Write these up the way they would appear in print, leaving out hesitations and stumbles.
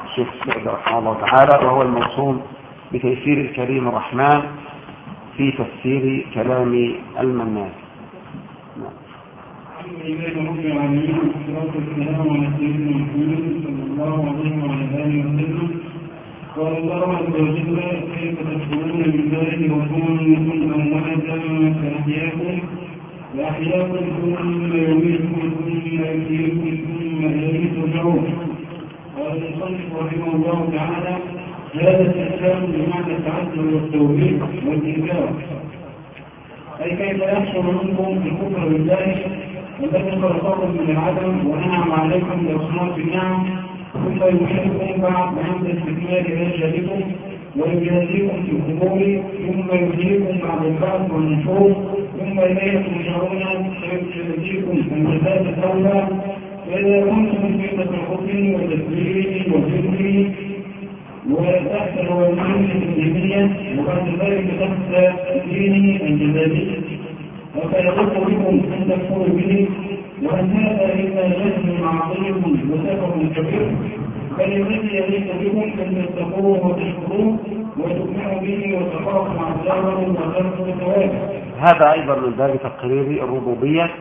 الشيخ السعدي رحمه الله تعالى، وهو الموسوم بتيسير الكريم الرحمن في تفسير كلام المنان. الحمد لله رب العالمين، والصلاة والسلام على سيدنا محمد صلى الله عليه وعلى آله وسلم. قال الله عز وجل: كيف تكفرون بالله وكنتم أمواتا فأحياكم ثم يميتكم ثم يحييكم ثم إليه ترجعون. قال المصنف رحمه الله تعالى: هذا الاستسلام بمعنى التعدل والتوحيد والإنكار، أي كيف يحصل منكم الكفر بالله الذي خلقكم من العدم ونعم عليكم بأصناف النعم، ثم يميتكم بعد عند استكمال أجلكم ويجازيكم في القبور، ثم يحييكم بعد البعث والنشور، ثم إليه ترجعون فيجازيكم الجزاء الأولى. فإذا كنتم في تفرقه وتسبيحه وذكره وتحت الوالدين الدينية وبعد ذلك تحت دينه الجزائي، وسيغض بكم أن تكفروا به، وأن هذا إلا جهل عظيم وسفر كبير، بل الذي يليق بكم أن تتقوه وتشكروه وتؤمنوا به وتخافوا عذابه وتركوا ثوابه. هذا أيضا من باب تقرير الربوبية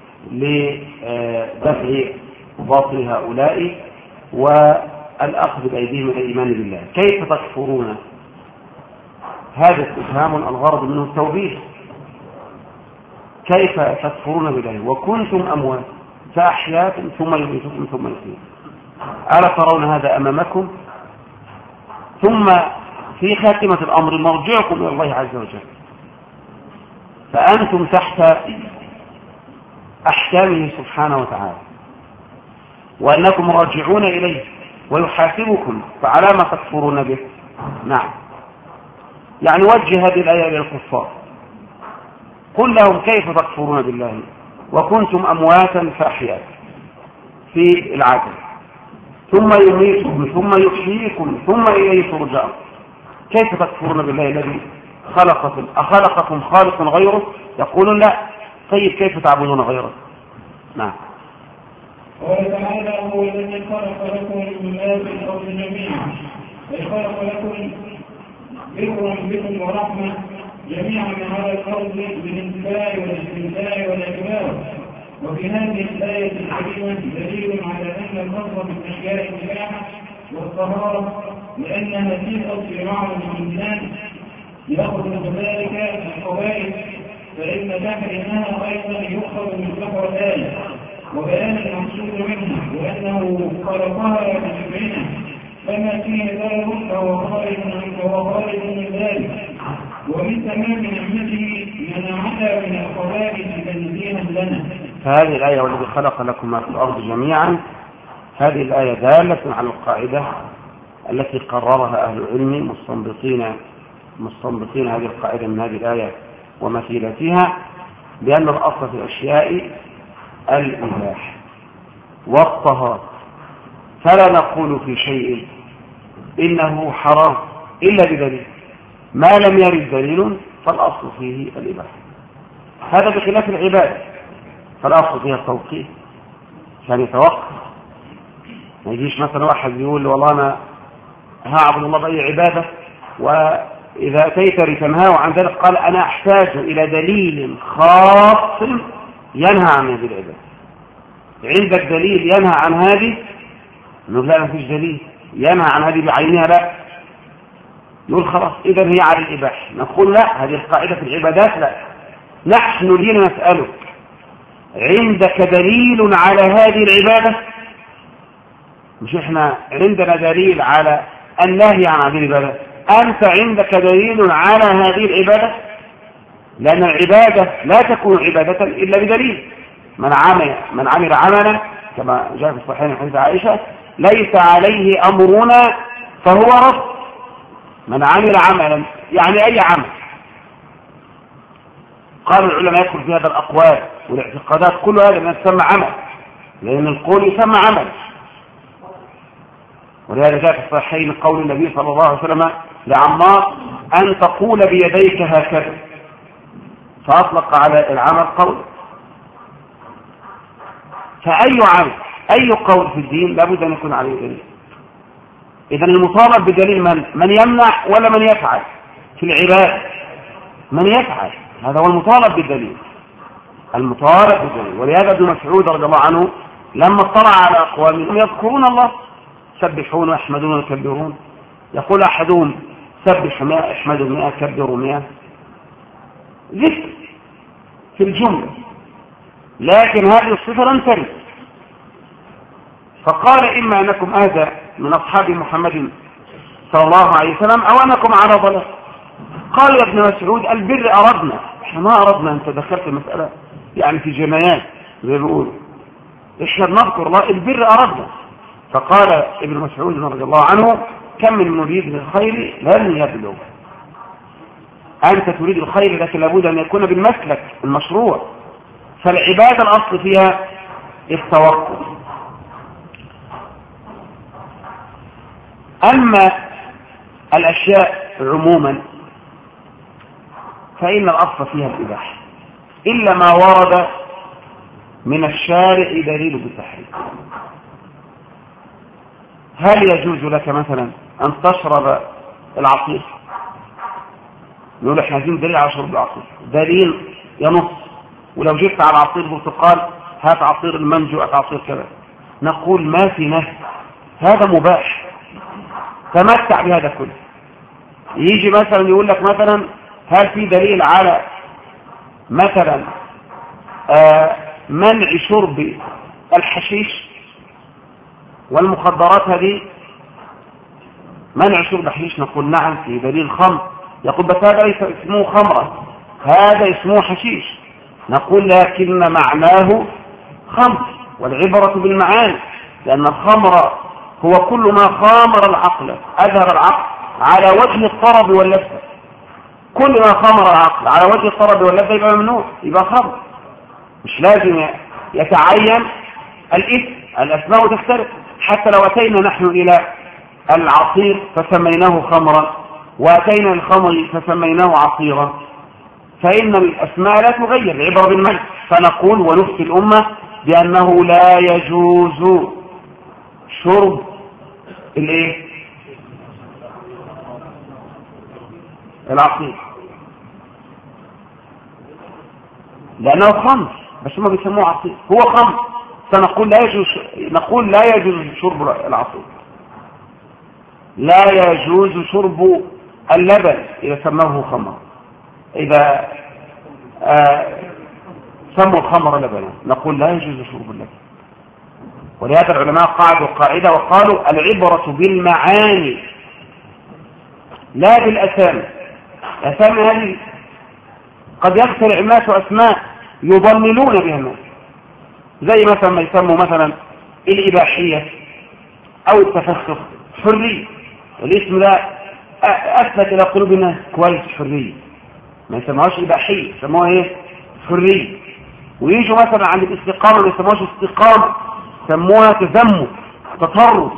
لدفع باطل هؤلاء والأخذ بأيديهم الإيمان بالله. كيف تكفرون؟ هذا استفهام الغرض منه التوبيخ. كيف تكفرون بالله وكنتم أموات فأحياكم ثم يميتكم ثم يحييكم؟ ألا ترون هذا أمامكم؟ ثم في خاتمة الأمر مرجعكم إلى الله عز وجل، فأنتم تحت أحكامه سبحانه وتعالى، وأنكم راجعون إليه ويحاسبكم، فعلى ما تكفرون به؟ نعم، يعني وجه هذه الآية للكفار، قل لهم كيف تكفرون بالله وكنتم أمواتا فأحياكم في العدل، ثم يميتكم ثم يحييكم ثم إليه ترجعون. كيف تكفرون بالله الذي أخلقكم خالق غيره؟ يقولون لا. طيب كيف تعبدون غيره؟ نعم. قال تعالى: هو الذي خلق لكم ما في الأرض جميعا، أي خلق لكم ذكرا بكم ورحمة جميعا على الأرض بالانتفاع والاستمتاع والإكبار. وفي هذه الآية الكريمة دليل على أن الأصل في الأشياء الإباحة والطهارة، لأنها تيقظ في بعض الإنسان يأخذ ذلك القواعد، فإن تحريمها أيضا يؤخذ من ذكر الآية وبيان المقصود منها، وأنه خلقها بشبهنا، فما فيه ذلك فهو خارج من ذلك. ومن تمام نعمته منعها من القواعد تنزيها لنا. فهذه الآية: والذي خلق لكم ما في الأرض جميعا، هذه الآية دالة على القاعدة التي قررها أهل العلم مستنبطين هذه القاعدة من هذه الآية ومثيلتها، بأن الأصل في الأشياء الإباحة والطهارة، فلا نقول في شيء إنه حرام إلا بدليل، ما لم يرد دليل فالأصل فيه الإباحة. هذا بخلاف العبادة، فالأصل فيها التوقيف، يعني يتوقف. ما يجيش مثلا واحد يقول والله أنا هعبد الله بأي عبادة، وإذا أتيت لتنهاه عن ذلك قال أنا أحتاج إلى دليل خاص ينهى عن هذه العبادة. عندك دليل ينهى عن هذه؟ نقول لا، ما فيش دليل ينهى عن هذه بعينها، لا. نقول خلاص إذا هي على الإباحة. نقول لا، هذه القاعدة في العبادات لا. نحن لنا نسألك: عندك دليل على هذه العبادة؟ مش احنا عندنا دليل على النهي عن هذه العبادة، أنت عندك دليل على هذه العبادة؟ لأن العبادة لا تكون عبادة إلا بدليل. من عمل عملا كما جاء في الصحيحين حديث عائشة: ليس عليه أمرنا فهو رد. من عمل عملا يعني أي عمل. قال العلماء يدخل في هذا الأقوال والاعتقادات، كل هذا ما يسمى عمل، لأن القول يسمى عمل. ولهذا جاء في الصحيحين قول النبي صلى الله عليه وسلم لعمار: أن تقول بيديك هكذا، فأطلق على العمل قول. فأي عمل أي قول في الدين لابد أن يكون عليه دليل. إذا المطالب بدليل من يمنع ولا من يفعل في العباد؟ من يفعل، هذا هو المطالب بالدليل، المطالب بالدليل. ولهذا ابن مسعود رضي الله عنه لما اطلع على أقوام يذكرون الله يسبحون ويحمدون ويكبرون، يقول أحدهم سبح 100 احمدوا 100 كبروا 100، ذكر في الجملة، لكن هذه الصفة لم ترد. فقال إما أنكم أهدى من أصحاب محمد صلى الله عليه وسلم أو أنكم على ضلال. قال يا ابن مسعود البر أردنا، احنا ما أردنا أن تدخلت المسألة يعني في جمايات زي ما بيقولوا، احنا بنذكر الله البر أردنا. فقال ابن مسعود رضي الله عنه كم من مريد للخير لن يبلغ. أنت تريد الخير لكن لابد أن يكون بالمسلك المشروع. فالعبادة الأصل فيها التوقف. أما الأشياء عموما فإن الأصل فيها الإباحة إلا ما ورد من الشارع دليل بالتحريم. هل يجوز لك مثلا أن تشرب العصير؟ نقول احنا عايزين دليل على شرب العصير، دليل ينص. ولو جبت على عصير برتقال هات عصير المانجو هات عصير كذا، نقول ما في نهي، هذا مباح، تمتع بهذا كله. يجي مثلا يقول لك مثلا هل في دليل على مثلا منع شرب الحشيش والمخدرات؟ هذه منع شرب الحشيش، نقول نعم في دليل خمر. يقول بس هذا ليس اسمه خمرة، هذا اسمه حشيش. نقول لكن معناه خمر، والعبرة بالمعاني، لأن الخمر هو كل ما خامر العقل أظهر العقل على وجه الطرب واللذة. كل ما خامر العقل على وجه الطرب واللذة يبقى ممنوع، يبقى خمر. مش لازم يتعين الاسم، الأسماء تختلف. حتى لو أتينا نحن إلى العصير فسميناه خمرا وأتينا الخمر فسميناه عصيرا، فإن الأسماء لا تغير، العبرة بالمعنى. فنقول ونفتي الأمة بأنه لا يجوز شرب العصير لأنه خمر، بس ما بيسموه عصير، هو خمر. فنقول لا يجوز شرب العصير، لا يجوز شرب اللبن إذا سموه خمر، إذا سموا الخمر لبنا نقول لا يجوز شرب اللبن. ولهذا العلماء قاعدوا قاعدة وقالوا العبرة بالمعاني لا بالأسامي. الأسامي هذه قد يخترع الناس أسماء يضللون بها الناس، زي مثلا ما يسموا مثلا الإباحية أو التفسخ حرية. الاسم ده أثبت إلى قلوب الناس كويس، حرية، ما يسموهاش إباحية، يسموها إيه؟ حرية. ويجوا مثلا عند الاستقامة ما يسموهاش استقامة، يسموها تزمت، تطرف،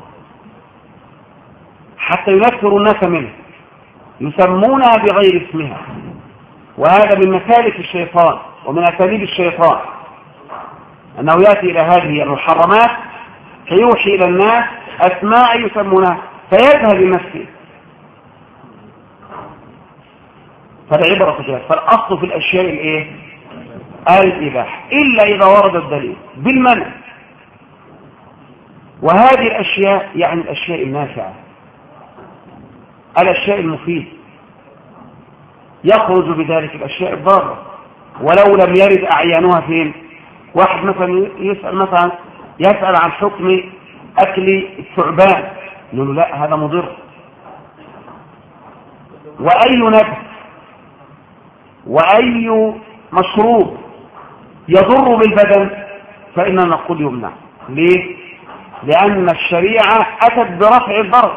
حتى ينفروا الناس منها، يسمونها بغير اسمها. وهذا من مسالك الشيطان ومن أساليب الشيطان، أنه يأتي إلى هذه المحرمات فيوحي إلى الناس أسماء يسمونها فيذهب بنفسه. فالعبرة كذلك. فالأصل في الأشياء الإباحة إلا إذا ورد الدليل بالمنع. وهذه الأشياء يعني الأشياء النافعة، الأشياء المفيدة، يخرج بذلك الأشياء الضارة ولو لم يرد أعيانها فين. واحد مثلا يسأل عن حكم أكل الثعبان، نقول له لا هذا مضر. وأي نبت وأي مشروب يضر بالبدن فإننا نقول يمنع. ليه؟ لأن الشريعة أتت برفع الضرر،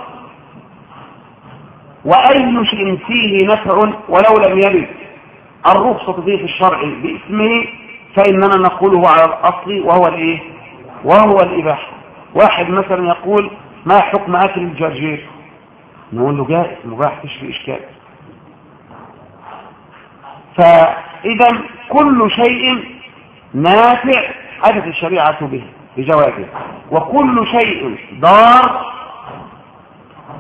وأي شيء فيه نفع ولو لم يرد الرخصة فيه في الشرع باسمه فإننا نقوله على الأصل وهو الإباحة. واحد مثلا يقول ما حكم أكل الجرجير؟ نقول له جائز مباح، فيش في إشكال. فإذا كل شيء نافع أتت الشريعة به بجوابه، وكل شيء ضار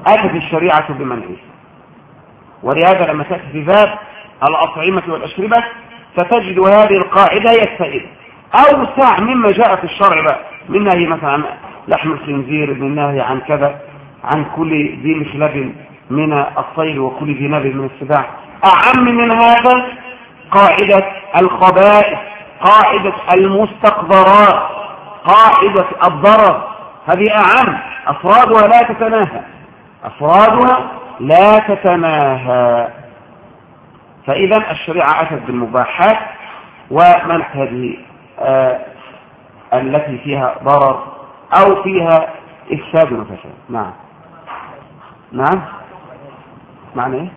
أتت الشريعة بمنعه. ولهذا لما تأتي في باب الأطعمة والأشربة ستجد هذه القاعدة هي السائدة أوسع مما جاء في الشرع بقى، من نهي مثلا عن لحم الخنزير، من نهي عن كذا، عن كل ذي مخلب من الطير وكل ذي ناب من السباع. أعم من هذا قاعدة الخبائث، قاعدة المستقذرات، قاعدة الضرر، هذه أعم، أفرادها لا تتناهى، أفرادها لا تتناهى. فإذا الشريعة أتت بالمباحات ومنعت هذه التي فيها ضرر أو فيها إفساد وفساد. نعم نعم، معنى إيه؟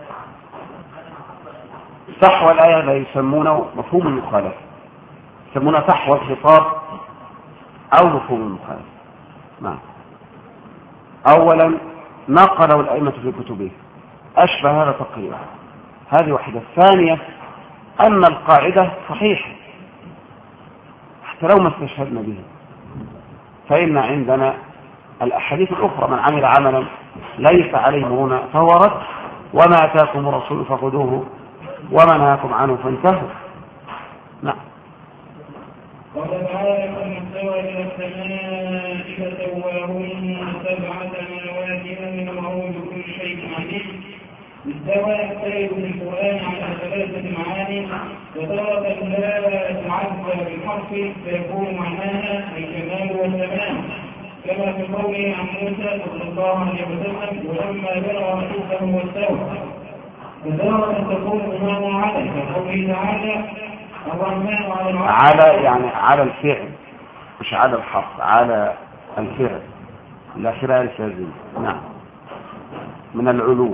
صحوى الآية لا يسمونه مفهوم المخالفة، يسمونه صحوى الخطاب أو مفهوم المخالفة. نعم. أولا نقلوا الأئمة في كتبه أشبه هذا تقريبا، هذه واحدة. الثانية أن القاعدة صحيحة حتى لو ما استشهدنا به، فإن عندنا الأحاديث الأخرى: من عمل عملا ليس عليه أمرنا فهو رد، وما أتاكم الرسول فخذوه وما نهاكم عنه فانتهوا. نعم. قال تعالى: ثم استوى إلى السماء فسواهن 7 سماوات وهو بكل شيء عليم. استوى يختلف في القرآن على 3 معاني، وتارة لا تعد بالحرف فيكون معناها الكمال والتمام، كما في قوله عن موسى صلى الله عليه وسلم: ولما بلغ أشده واستوى. وتارة تكون بمعنى على، كقوله تعالى: الرحمن على العرش. على يعني على الفعل، مش على الحرف، على الفعل، الأخيرة الفازية. نعم، من العلو.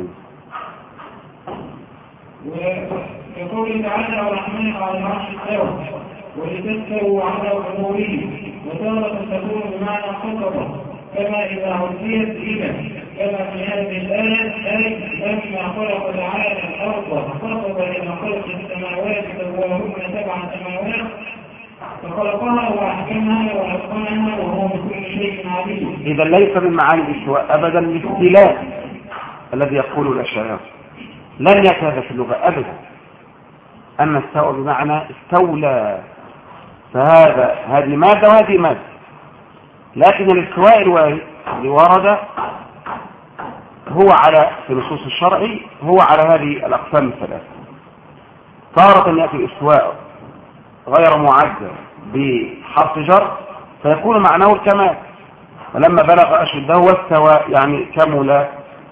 وكقوله تعالى: الرحمن على العرش استوى، ولتستووا على أموره. وتارة تكون بمعنى خطبة، كما إذا عديت إلى، كما في هذه الآية: أي لما خلق تعالى الأرض خطب إلى خلق السماوات سواهن 7 سماوات، فخلقها وأحكمها وأتقنها وهو بكل شيء عليم. إذا ليس من معاني الاستواء أبدا الاستيلاء الذي يقوله الأشاعرة، لن يأتي هذا في اللغة أبدا. أما استوى بمعنى استولى، هذه مادة وهذه مادة. لكن الاستواء الذي ورد هو على في نصوص الشرع هو على هذه الأقسام الثلاثة. تارة يأتي الاستواء غير معدل بحرف جر فيكون معناه الكمال، ولما بلغ أشده واستوى يعني كمل.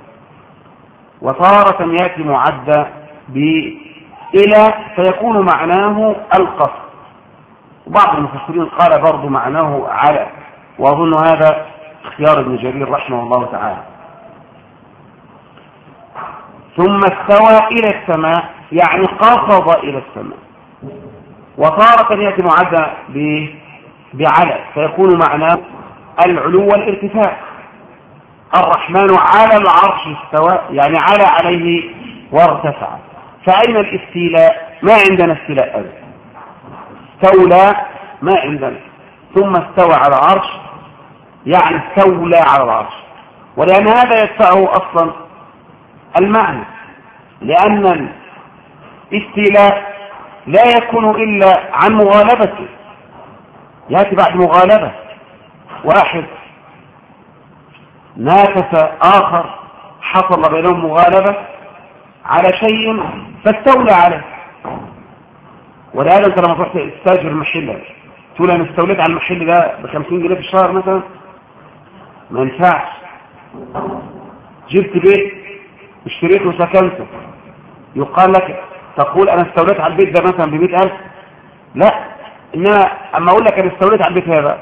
وتارة يأتي معدى بإلى فيكون معناه القصر. وبعض المفسرين قال برضو معناه على، وأظن هذا اختيار ابن جرير رحمه الله تعالى. ثم استوى إلى السماء يعني قصد إلى السماء. وتارة يأتي معدى بعلى فيكون معناه العلو والارتفاع. الرحمن على العرش استوى يعني على عليه وارتفع. فأين الاستيلاء؟ ما عندنا استيلاء أبدا. استولى ما عندنا. ثم استوى على العرش يعني استولى على العرش. ولأن هذا يدفعه أصلا المعنى، لأن الاستيلاء لا يكون إلا عن مغالبته. يأتي بعد مغالبة، واحد نافس آخر، حصل بينهم مغالبة على شيء فاستولى عليه. ولهذا انت لما تروح تستاجر محل تقول انا استوليت على المحل ده ب50 جنيه في الشهر مثلا، ما ينفعش. جبت بيت اشتريته وسكنته، يقال لك تقول انا استوليت على البيت ده مثلا ب100,000. لا، انما اما اقول لك انا استوليت على البيت هذا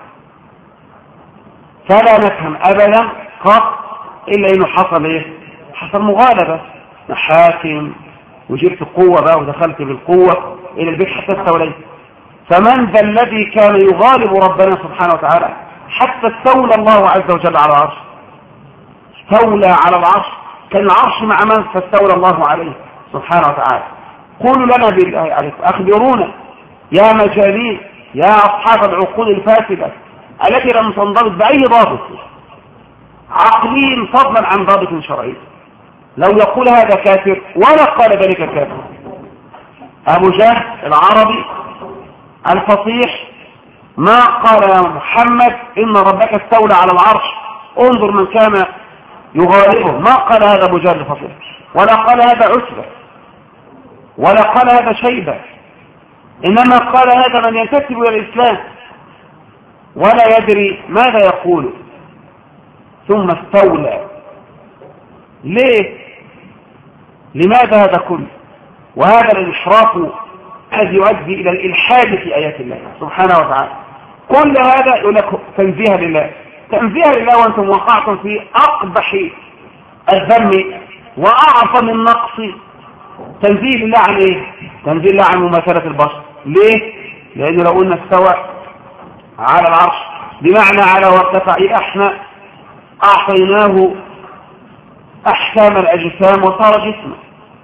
فلا نفهم ابدا قط الا انه حصل ايه؟ حصل مغالبة محاكم، وجبت قوة بقى ودخلت بالقوة الى البيت حتى استوليت. فمن ذا الذي كان يغالب ربنا سبحانه وتعالى حتى استولى الله عز وجل على العرش؟ استولى على العرش، كان العرش مع من؟ فاستولى الله عليه سبحانه وتعالى. قولوا لنا بالله عليكم، اخبرونا يا مجانين، يا اصحاب العقول الفاسدة التي لم تنضبط باي ضابط، عقلي فضلا عن ضابط شرعي. لو يقول هذا كافر ولا قال ذلك كافر. أبو جهل العربي الفصيح ما قال يا محمد إن ربك استولى على العرش انظر من كان يغالبه، ما قال هذا أبو جهل الفصيح، ولا قال هذا عتبة، ولا قال هذا شيبة، إنما قال هذا من ينتسب إلى الإسلام ولا يدري ماذا يقول. ثم استولى. ليه؟ لماذا هذا كله؟ وهذا الإشراف الذي يؤدي إلى الإلحاد في آيات الله سبحانه وتعالى. كل هذا يقول لك تنزيها لله، تنزيها لله وأنتم وقعتم في أقبح الذم وأعظم النقص. تنزيه لله عن إيه؟ تنزيه الله عن مماثلة البشر. ليه؟ لأنه لو قلنا استوى على العرش بمعنى على وارتفع، احنا أعطيناه أحكام الأجسام وصار جسما،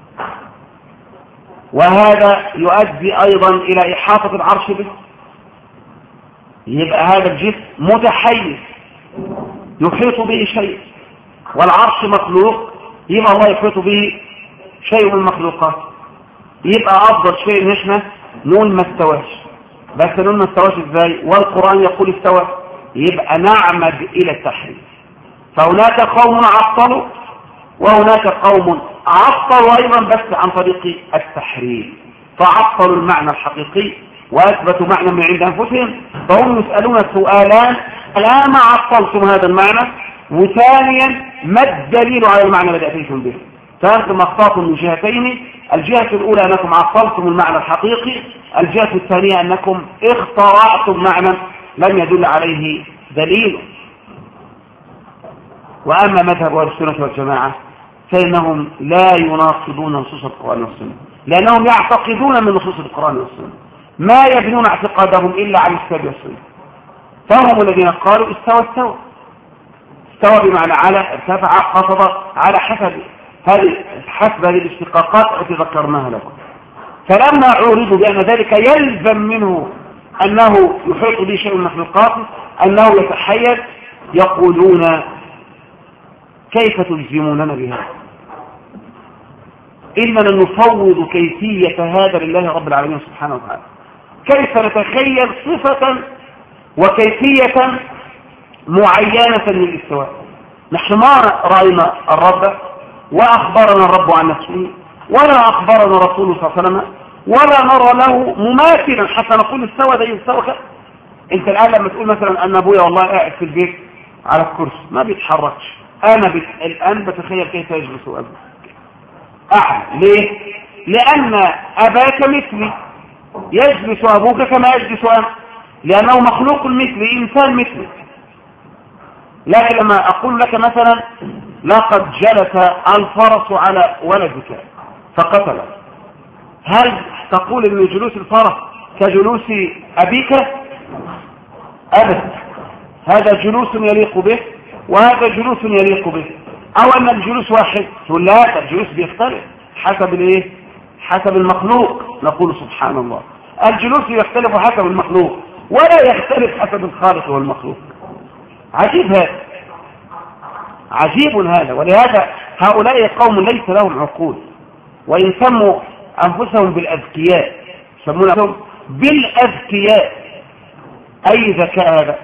وهذا يؤدي أيضا إلى إحاطة العرش به. يبقى هذا الجسم متحيز يحيط به شيء، والعرش مخلوق، يبقى الله يحيط به شيء من المخلوقات. يبقى أفضل شيء إن احنا نقول ما استواش، بس نقول ما استواش ازاي؟ والقرآن يقول استوى، يبقى نعمد إلى التحريف. فهناك قوم عطلوا وهناك قوم عطلوا أيضا بس عن طريق التحريف، فعطلوا المعنى الحقيقي وأثبتوا معنى من عند أنفسهم، فهم يسألون سؤالان: الآن ما عطلتم هذا المعنى، وثانيا ما الدليل على المعنى الذي أتيتم به؟ فأنتم أخطأتم من جهتين: الجهة الأولى أنكم عطلتم المعنى الحقيقي، الجهة الثانية أنكم اخترعتم معنى لم يدل عليه دليل. وأما مذهب أهل السنة والجماعة فإنهم لا يناقضون نصوص القرآن والسنة، لأنهم يعتقدون من نصوص القرآن والسنة ما يبنون اعتقادهم إلا على الكتاب والسنة. فهم الذين قالوا استوى بمعنى على، ارتفع، خفض، على حسب هذه الاشتقاقات التي ذكرناها لكم. فلما عورضوا بأن ذلك يلزم منه أنه يحيط به شيء من المخلوقات، أنه يتحيز، يقولون: كيف تلزموننا بهذا؟ إننا نفوض كيفية هذا لله رب العالمين سبحانه وتعالى. كيف نتخيل صفة وكيفية معينة للاستواء؟ نحن ما رأينا الرب وأخبرنا الرب عن نفسه، ولا أخبرنا رسوله صلى الله عليه وسلم، ولا نرى له مماثلا حتى نقول استوى ده يستوى كذا. انت الآن لما تقول مثلا أن أبويا والله قاعد في البيت على الكرسي ما بيتحركش، أنا الآن بتخيل كيف يجلس أبوك. ليه؟ لأن أباك مثلي، يجلس أبوك كما يجلس أنا، لأنه مخلوق مثلي، إنسان مثلي. لكن لما أقول لك مثلا: لقد جلس الفرس على ولدك فقتله، هل تقول ان جلوس الفرس كجلوس أبيك؟ أبدا، هذا جلوس يليق به وهذا جلوس يليق به. أو أن الجلوس واحد؟ تقول لا، الجلوس بيختلف حسب الايه؟ حسب المخلوق. نقول سبحان الله، الجلوس يختلف حسب المخلوق ولا يختلف حسب الخالق والمخلوق. عجيب هذا، عجيب هذا. ولهذا هؤلاء قوم ليس لهم عقول، وإن سموا أنفسهم بالأذكياء يسمون أنفسهم بالأذكياء. أي ذكاء هذا؟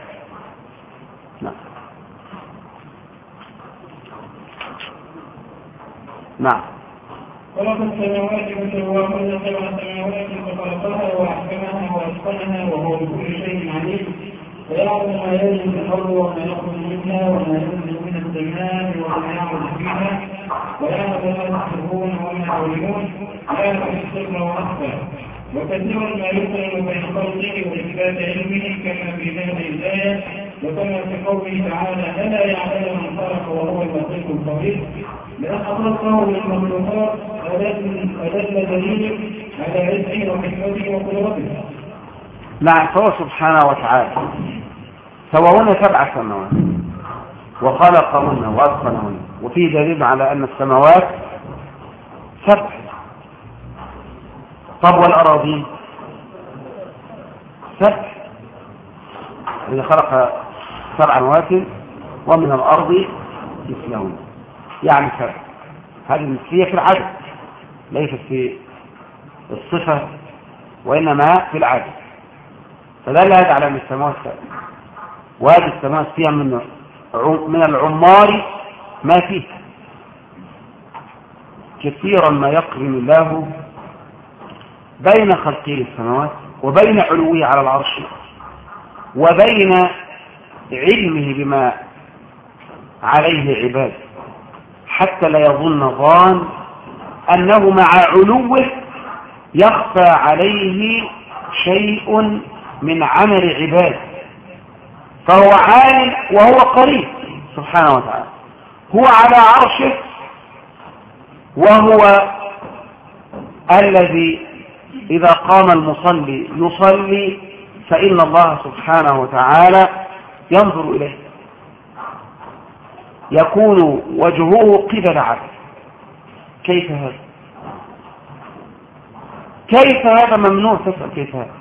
نعم. خلق السماوات وسواهن سبع سماوات فخلقها وأحكمها وأتقنها وهو بكل شيء عليم، ويعلم ما يلج في الأرض وما يخرج منها وما ينزل من السماء وما يعرج فيها، ويعلم ما تسرون وما تعلنون، يعلم السر وأخفى. وكثيرا ما يقرن بين خلقه وإثبات علمه كما في هذه الآية، وكما في قوله تعالى: ألا يعلم من خلق وهو اللطيف الخبير. لأن خلقه للمخلوقات أدل دليل على عزه وحكمته وقدرته. نعم. فهو سبحانه وتعالى سواهن سبع سماوات وخلقهن وأتقنهن، وفيه دليل على أن السماوات سبع. طب والأراضين سبع، إذا خلق سبع سماوات ومن الأرض مثلهن، يعني هذه المثلية في العدد ليست في الصفة وإنما في العدد. فدل هذا على أن السماوات سبع، وهذه السماوات فيها من العمار ما فيه، كثيرا ما يقرن الله بين خلقه السماوات وبين علوه على العرش وبين علمه بما عليه عباد، حتى لا يظن ظان أنه مع علوه يخفى عليه شيء من عمل عباد، فهو عالم وهو قريب سبحانه وتعالى، هو على عرشه، وهو الذي إذا قام المصلي يصلي فإن الله سبحانه وتعالى ينظر إليه، يكون وجهه قبل عبده. كيف هذا؟ كيف هذا ممنوع؟ تسأل كيف هذا؟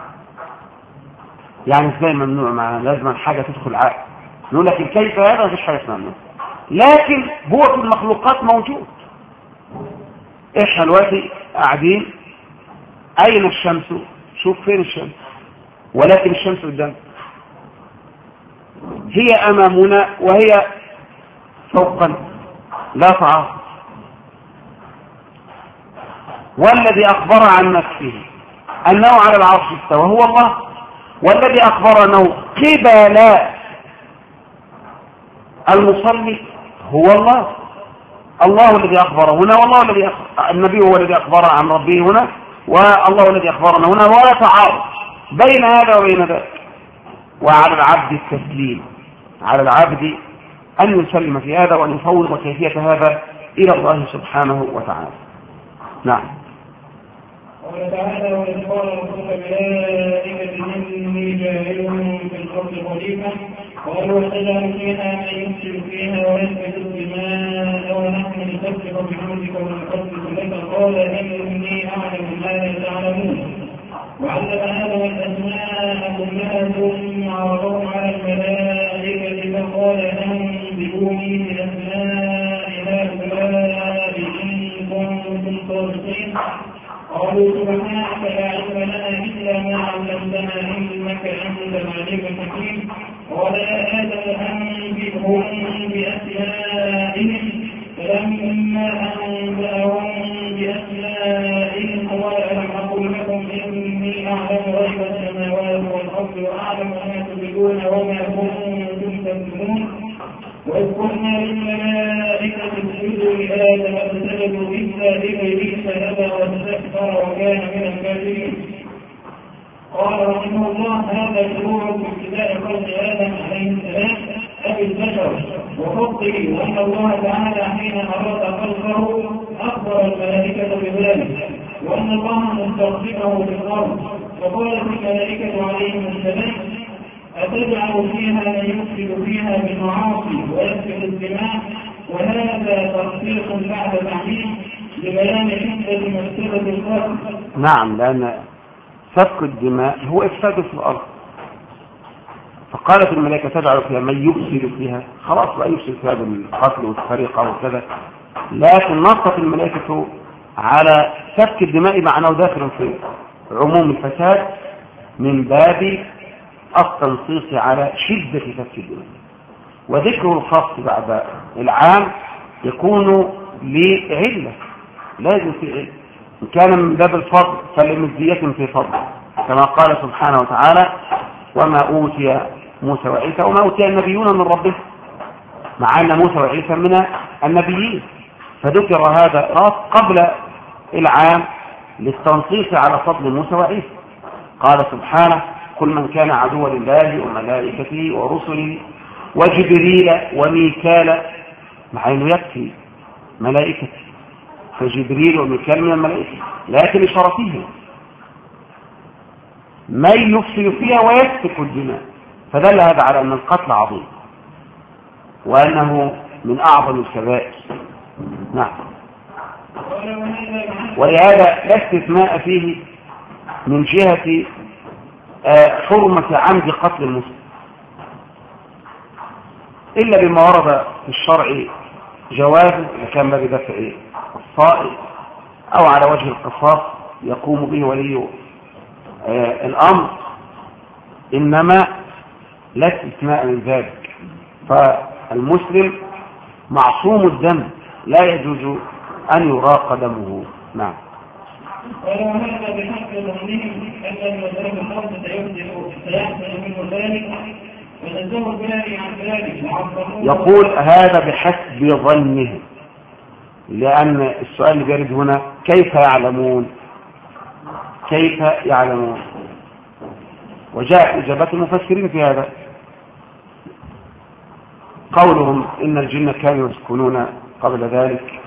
يعني ازاي ممنوع؟ معنا لازم حاجة تدخل عقل، نقول لك كيف هذا؟ مفيش حاجة ممنوع، لكن هو في المخلوقات موجود. احنا دلوقتي قاعدين، اين الشمس؟ شوف فين الشمس، ولكن الشمس قدام، هي امامنا وهي فوقنا، لا تعارض. والذي اخبر عن نفسه انه على العرش استوى هو الله، والذي اخبر انه قبل المصلي هو الله. الله الذي اخبر هنا، والله الذي النبي هو الذي اخبر عن ربه هنا، والله الذي اخبرنا هنا، ولا تعارض بين هذا وبين ذاك. وعلى العبد التسليم، على العبد ان يسلم في هذا وان يفوض كيفية هذا الى الله سبحانه وتعالى. نعم. قال تعالى: وإذ قال ربك الملائكة إني جاعل في الأرض خليفة قالوا وتجعل فيها من يفسد فيها ويسفك الدماء ونحن نسبح بحمدك ونقدس لك قال إني أعلم ما لا تعلمون. وعلم آدم الأسماء كلها ثم عرضهم على الملائكة فقال أنبئوني بأسماء هؤلاء إن كنتم صادقين. قالوا سبحانك لا علم لنا إلا ما علمتنا إنك أنت العليم الحكيم. قال يا آدم أنبئهم بأسمائهم فلما أنبأهم بأسمائهم قال ألم أقل لكم إني أعلم غيب السماوات والأرض وأعلم ما تبدون وما كنتم تكتمون. وإذ قلنا للملائكة اسجدوا لآدم فسجدوا إلا إبليس أبى واستكبر وكان من الكافرين. قال رحمه الله: هذا شروع في ابتداء خلق آدم عليه السلام أبي البشر وخلقه، وأن الله تعالى حين أراد خلقه أخبر الملائكة بذلك، وأن الله مستخلفه في الأرض. فقالت الملائكة عليهم السلام: أتجعل فيها من يفسد فيها بالمعاصي ويسفك الدماء؟ وهذا تخصيص بعد تعميم لبيان حدة مفسدة الخلق. نعم، لأن سفك الدماء هو إفساد في الأرض، فقالت الملائكة تجعل فيها من يفسد فيها، خلاص بقى يفسد فيها بالقتل والسرقة وكذا، لكن نصت الملائكة على سفك الدماء مع أنه داخل في عموم الفساد من باب التنصيص على شدة سفك الدماء، وذكر الخاص بعد العام يكون لعلة، لازم في علة. إن كان من باب الفضل فلمزية في فضل، كما قال سبحانه وتعالى: وما أوتي موسى وعيسى وما أوتي النبيون من ربهم، مع أن موسى وعيسى من النبيين، فذكر هذا قبل العام للتنصيص على فضل موسى وعيسى. قال سبحانه: كل من كان عدوا لله وملائكته ورسله وجبريل وميكال، مع أنه يكفي ملائكة، فجبريل وميكال من الملائكة، لكن لشرفهم من يفسد فيها ويسفك الدماء، فدل هذا على أن القتل عظيم وأنه من أعظم الكبائر. نعم. ولهذا لا استثناء فيه من جهة حرمة عمد قتل المسلم، إلا بما ورد في الشرع جوازه، إذا كان باب دفع الصائل أو على وجه القصاص يقوم به ولي الأمر، إنما لا استثناء من ذلك. فالمسلم معصوم الدم، لا يجوز أن يراق دمه. نعم. ولو هذا بحق ظنهم أن المذهب الخاصة سيحصل منه ذلك ونزهوا الباري عن ذلك. يقول هذا بحسب ظنهم، لأن السؤال اللي بيرد هنا كيف يعلمون؟ كيف يعلمون؟ وجاء إجابة المفسرين في هذا، قولهم إن الجن كانوا يسكنون قبل ذلك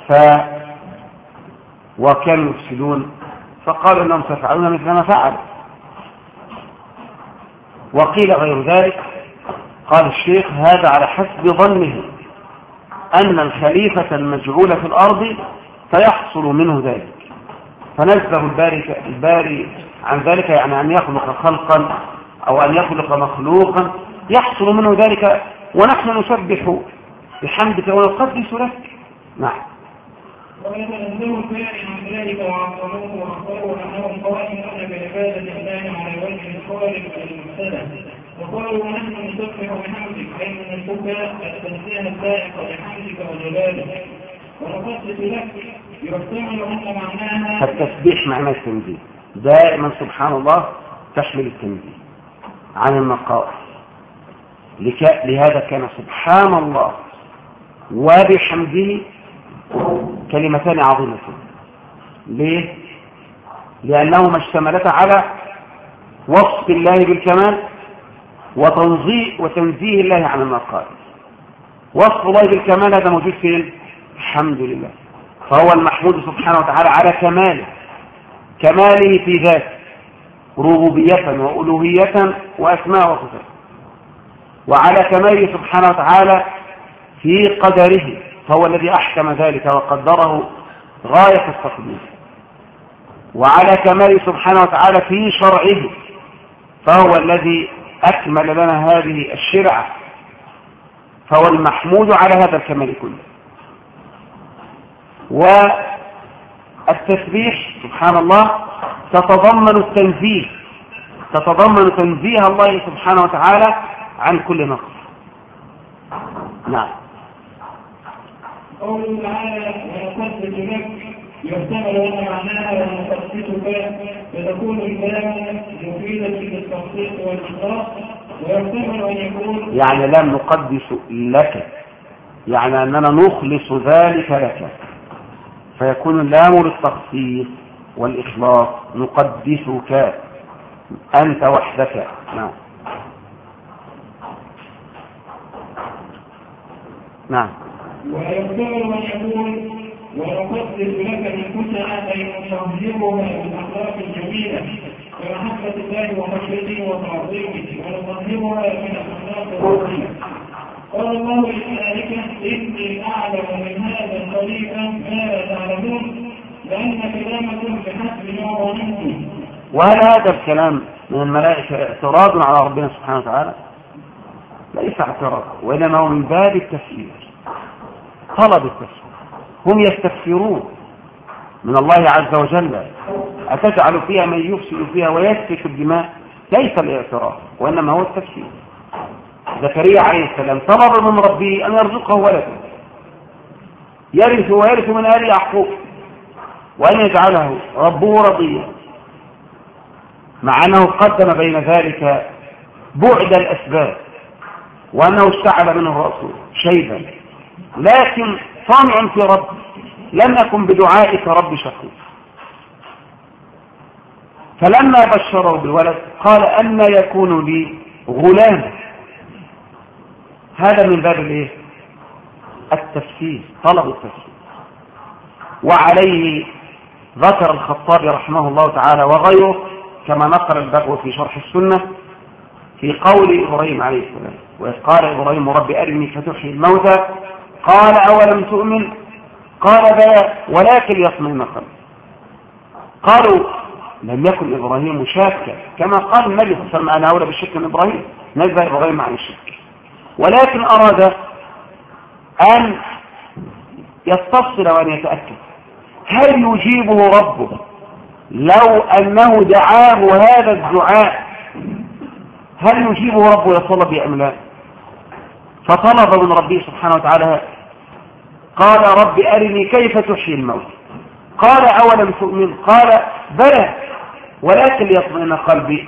وكانوا يفسدون، فقالوا أنهم سيفعلون مثل ما فعل. وقيل غير ذلك، قال الشيخ هذا على حسب ظنه أن الخليفة المجعول في الأرض سيحصل منه ذلك، فنزه الباري عن ذلك، يعني أن يخلق خلقا أو أن يخلق مخلوقا يحصل منه ذلك، ونحن نسبح بحمدك ونقدس لك. نعم. ويتنزه الباري عن ذلك وعظموه وأخبروا أنهم قائمون بعبادة الله على وجه الخالق المبتدأ، وقالوا ونحن نسبح بحمدك، أي من البكاء التنزيه اللائق بحمدك وجلالك، ونقدس لك يحتمل أن معناها التسبيح معنى التنزيه، دائما سبحان الله تحمل التنزيه عن النقائص. لهذا كان سبحان الله وبحمده كلمتان عظيمتان. ليه؟ لأنهما اشتملتا على وصف الله بالكمال وتنزيه الله عن النقائص. وصف الله بالكمال هذا موجود فين؟ الحمد لله، فهو المحمود سبحانه وتعالى على كماله في ذاته، ربوبية وألوهية وأسماء وصفات، وعلى كماله سبحانه وتعالى في قدره، فهو الذي أحكم ذلك وقدره غاية التقدير، وعلى كماله سبحانه وتعالى في شرعه، فهو الذي أكمل لنا هذه الشرعة، فهو المحمود على هذا الكمال كله. والتسبيح سبحان الله تتضمن تنزيه الله سبحانه وتعالى عن كل نقص. نعم. قوله تعالى ونقدس لك يحتمل أن معناها ونقدسك فتكون الكلام مفيدة للتخصيص والإخلاص، ويحتمل أن يكون يعني لا نقدس لك، يعني أننا نخلص ذلك لك، فيكون اللام للتخصيص والإخلاص، نقدسك أنت وحدك. نعم. نعم. ويحتمل أن يكون ونقدس لك أنفسنا، أي نطهرها بالأخلاق الجميلة كمحبة الله وخشيته وتعظيمه، ونطهرها من الأخلاق الرذيلة. قال الله للملائكة إني أعلم من هذا الخليفة ما لا تعلمون، لأن كلامكم بحسب ما ظننتم. وهل هذا الكلام من الملائكة اعتراض على ربنا سبحانه وتعالى؟ ليس اعتراض، وإنما هو من باب التفسير، طلب التفسير. هم يستفسرون من الله عز وجل أتجعل فيها من يفسد فيها ويسفك الدماء؟ ليس الاعتراض، وإنما هو التفسير. زكريا عليه السلام طلب من ربه أن يرزقه ولدا يرث ويرث من آل يعقوب، وأن يجعله ربه رضيا، مع أنه قدم بين ذلك بعد الأسباب، وأنه اشتعل منه رأسه شيبا، لكن طمع في رب، لم يكن بدعائك رب شقي. فلما بشره بالولد قال أن يكون لي غلام. هذا من باب الايه؟ التفسير، طلب التفسير. وعليه ذكر الخطابي رحمه الله تعالى وغيره كما نقل البغوي في شرح السنة في قول إبراهيم عليه السلام: وإذ قال إبراهيم رب أرني فتحيي الموتى قال أولم تؤمن قال بلى ولكن ليطمئن قلبي. قالوا لم يكن إبراهيم شاكا كما قال النبي صلى الله عليه وسلم: أنا أولى بالشرك من إبراهيم، نزه إبراهيم عن الشرك. ولكن أراد أن يستفصل وأن يتأكد هل يجيبه ربه لو أنه دعاه هذا الدعاء، هل يجيبه ربه يصل به أم لا؟ فطلب من ربه سبحانه وتعالى قال رب أرني كيف تحيي الموت، قال أولم تؤمن، قال بلى ولكن ليطمئن قلبي.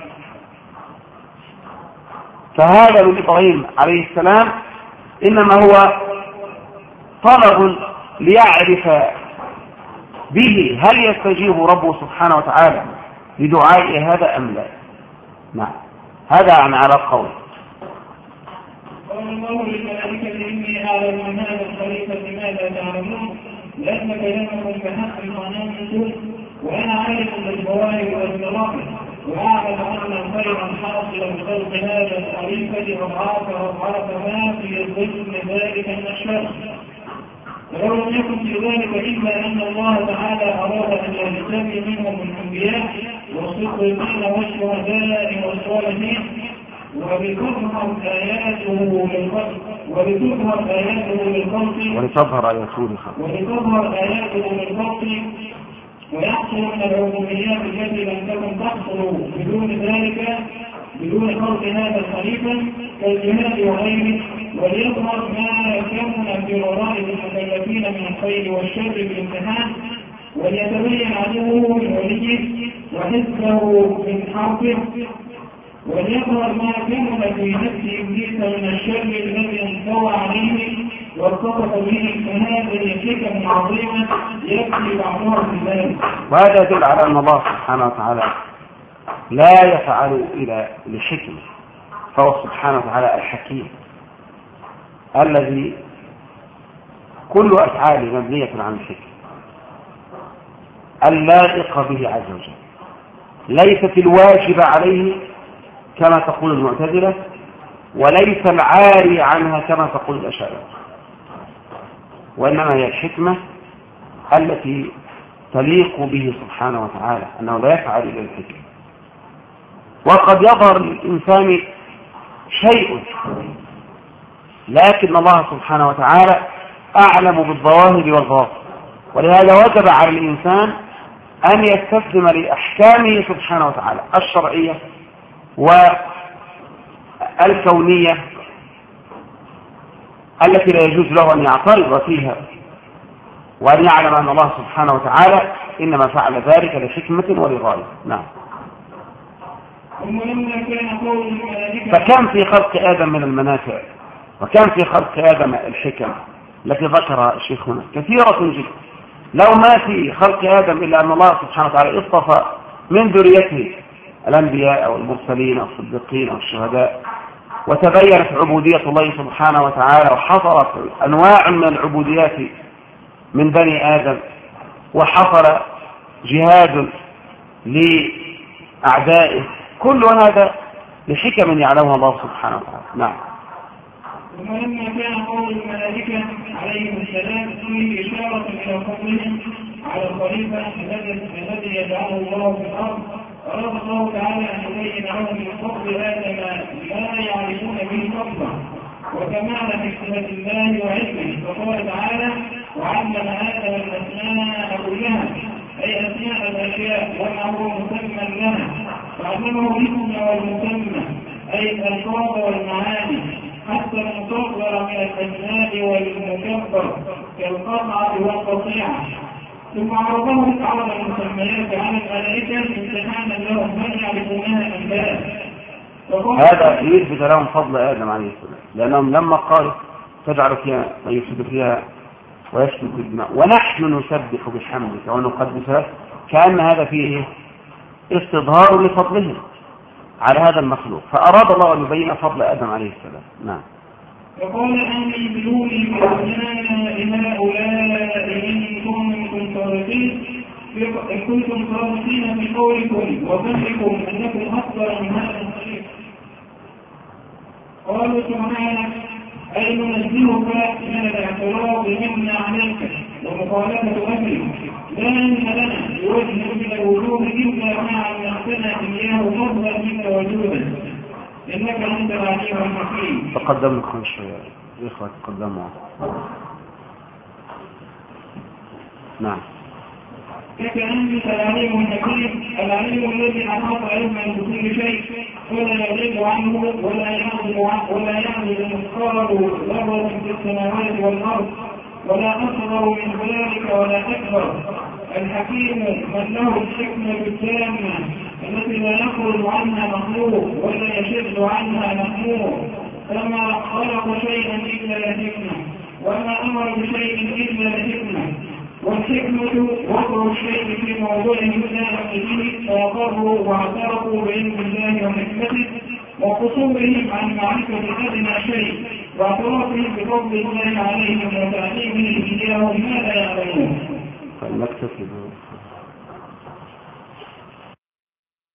فهذا من إبراهيم عليه السلام إنما هو طلب ليعرف به هل يستجيب ربه سبحانه وتعالى لدعائه هذا أم لا. نعم، هذا على القول. قال الله للملائكة إني أعلم من هذا الخليفة ماذا تعلمون لأن كلامكم بحق ظننتم وأنا عارف بالظواهر والمراقب وأعلم أن خيرا حاصلا بخلق هذا الخليفة أضعاف ما في ضمن ذلك من الشر. ولو لم يكن في ذلك إلا أن الله تعالى أراد أن يجتبي منهم الأنبياء والصديقين والشهداء والصالحين وبتظهر آياته للخلق ولتظهر آياته للخلق ويحصل من العبوديات التي لم تكن تحصل بدون خلق هذا الخليفة كالجهاد وغيره، وليظهر ما كان في وراء المكلفين من الخير والشر بالامتحان، وليتبين عدوه من وليه وحزبه من حربه، وليظهر ما كان في نفس إبليس من الشر الذي انطوى عليه واتصف به هذه حكم عظيمة يكفي بعضها في ذلك. وهذا يدل على أن الله سبحانه وتعالى لا يفعل إلى لحكمه، فهو سبحانه وتعالى الحكيم الذي كل أفعاله مبنية عن الحكم اللائقة به عز وجل، ليست الواجب عليه كما تقول المعتزلة وليس العاري عنها كما تقول الأشاعرة، وإنما هي الحكمة التي تليق به سبحانه وتعالى أنه لا يفعل إلى الحكمة. وقد يظهر للإنسان شيء لكن الله سبحانه وتعالى أعلم بالظواهر والباطن، ولهذا وجب على الإنسان أن يستسلم لأحكامه سبحانه وتعالى الشرعية والكونية التي لا يجوز له أن يعترض فيها، وأن يعلم أن الله سبحانه وتعالى إنما فعل ذلك لحكمة ولغاية. نعم. فكم في خلق آدم من المنافع وكم في خلق آدم الحكم التي ذكرها شيخنا كثيرة جدا. لو ما في خلق آدم إلا أن الله سبحانه وتعالى اصطفى من ذريته الأنبياء أو المرسلين أو الصديقين أو الشهداء، وتبينت عبودية الله سبحانه وتعالى وحصلت أنواع من العبوديات من بني آدم، وحصل جهاد لأعدائه، كل هذا لحكم يعلمها الله سبحانه وتعالى. نعم. ولما كان قول الملائكة عليهم السلام فيه إشارة إلى فضلهم على الخليفة الذي يجعله الله في الأرض، أراد الله تعالى أن يبين لهم من فضل آدم ما يعرفون به فضله وكمال حكمة الله وعلمه، فقال تعالى: وعلم آدم الأسماء كلها، أي أسماء الأشياء وما هو مسمى لها، فعلمه الاسم والمسمى أي الألفاظ والمعاني، حتى المصغر من الأسماء والمكبر كالقطعة والقطيعة، ثم عرضه تعالى المسميات على الملائكة امتحانا لهم من يعرفونها أم لا. هذا يثبت لهم فضل آدم عليه السلام، لأنهم لما قالوا تجعل فيها ويفسد فيها ويسفك الدماء ونحن نسبح بحمدك ونقدس لك، كأن هذا فيه استظهار لفضلهم على هذا المخلوق، فأراد الله أن يبين فضل آدم عليه السلام. نعم. وقال أنبئوني بأسماء هؤلاء إن كنتم صادقين في قولكم وفهمكم أنكم أكبر من هذا الخليق. قالوا سبحانك أي ننزهك من الاعتراض منا عليك ومخالفة أمرك، لا علم لنا بوجه من الوجوه إلا ما علمتنا إياه فضلا منك وجودا. إنك أنت العليم الحكيم. تقدم لكم شوية إخوة تقدموا. نعم. إنك أنت العليم الحكيم، العليم الذي أحاط علما بكل شيء ولا يضل عنه ولا يعمل مثقال ذرة في السماوات والأرض ولا أصغر من ذلك ولا أكبر. الحكيم من له الحكمة التامة التي لا يخرج عنها مخلوق ولا يشد عنها مخلوق، فما خلق شيئا إلا لحكمة وما أمر بشيء إلا لحكمة. والحكمة وضع الشيء في موضوعه لا به فيقروا واعترفوا بعلم الله وحكمته وقصورهم عن معرفة أدنى شيء واعترافهم بفضل الله عليهم وتعليمه إياهم ما لا يعلمون. فلنكتفي